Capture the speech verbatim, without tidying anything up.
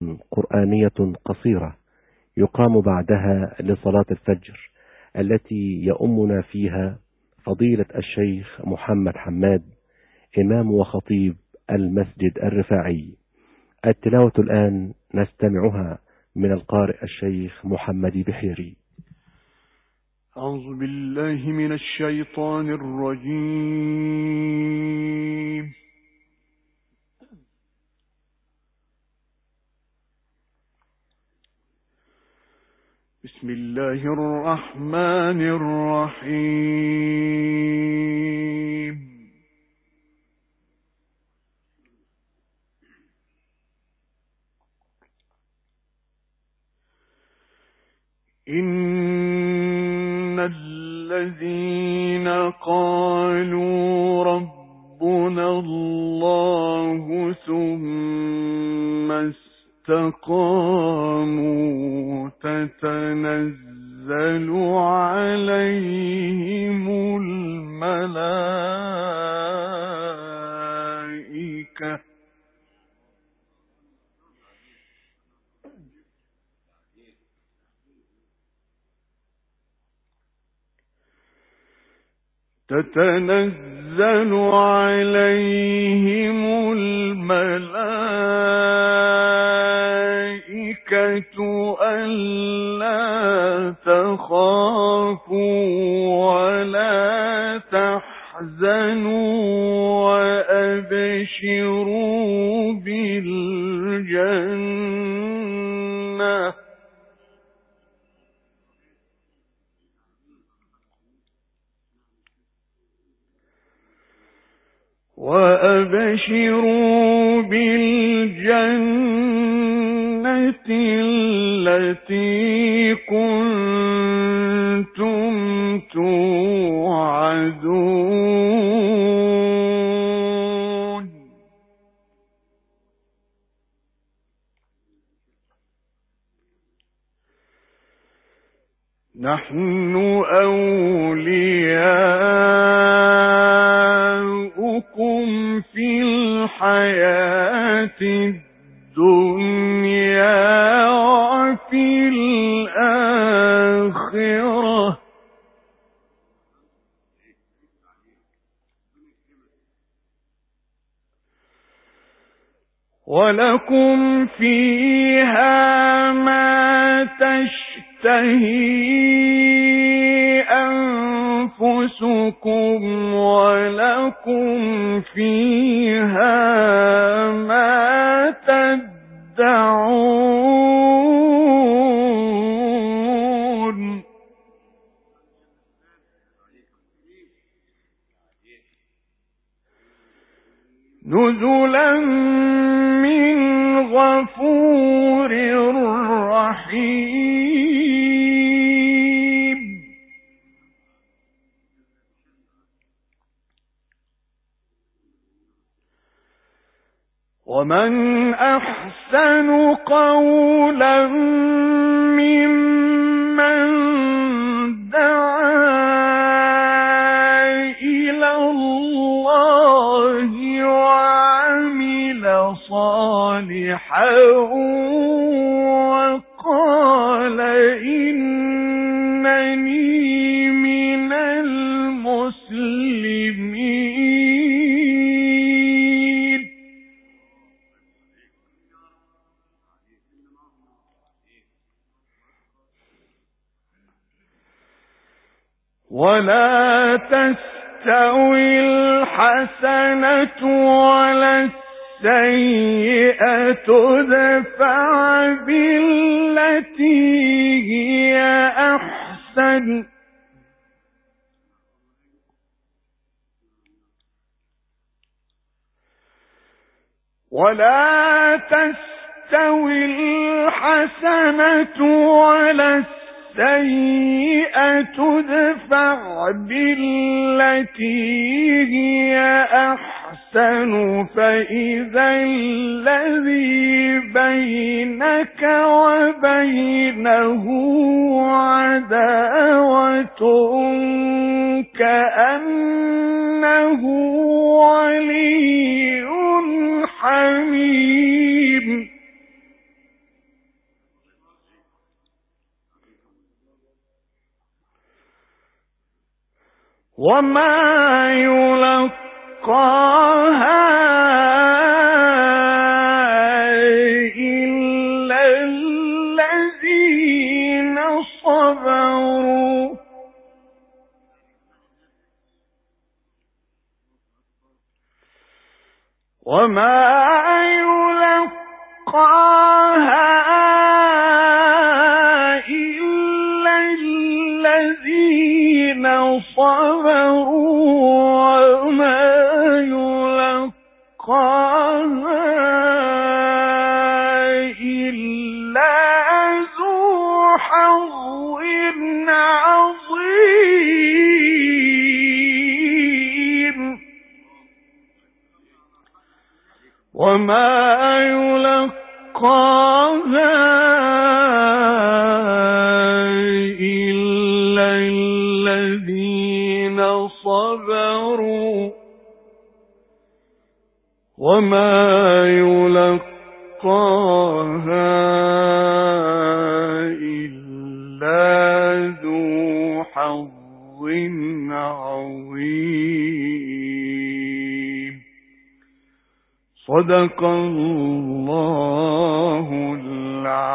قرآنية قصيرة يقام بعدها لصلاة الفجر، التي يؤمنا فيها فضيلة الشيخ محمد حماد، إمام وخطيب المسجد الرفاعي. التلاوة الآن نستمعها من القارئ الشيخ محمد بحيري. أعوذ بالله من الشيطان الرجيم. بسم الله الرحمن الرحيم. إن الذين قالوا ربنا الله ثم استقاموا تتنزل عليهم الملائكة تتنزل عليهم الملائكة ألا تخافوا ولا تحزنوا وأبشروا بالجنة وأبشروا بالجنة التي كنتم توعدون. نحن أولياؤكم في الحياة الدنيا وفي الآخرة ولكم فيها ما تشتهي أنفسكم ولكم فيها ما تدعون. نزلا من غفور رحيم. ومن أحسن قولا ممن دعا إلى الله وعمل صالحا وقال إنني من المسلمين. ولا تستوي الحسنة ولا السيئة ادفع بالتي هي أحسن ولا تستوي الحسنة ولا السيئة ادفع بالتي هي أحسن فإذا الذي بينك وبينه عداوة كأنه ولي حميم. وما يلقاها إلا الذين صبروا وما يلقاها إلا الذين صبروا وما يلقاها إلا ذو حظ عظيم وما يلقاها إلا الذين صبروا وما يلقاها إلا ذو حظ عظيم. صدق الله العظيم. العظيم. الفاتحة. الحمد لله رب العالمين، والصلاة والسلام على رسول الله محمد وعلى آله وصحبه أجمعين. الحمد لله رب العالمين، والصلاة والسلام على رسول الله محمد وعلى آله وصحبه أجمعين.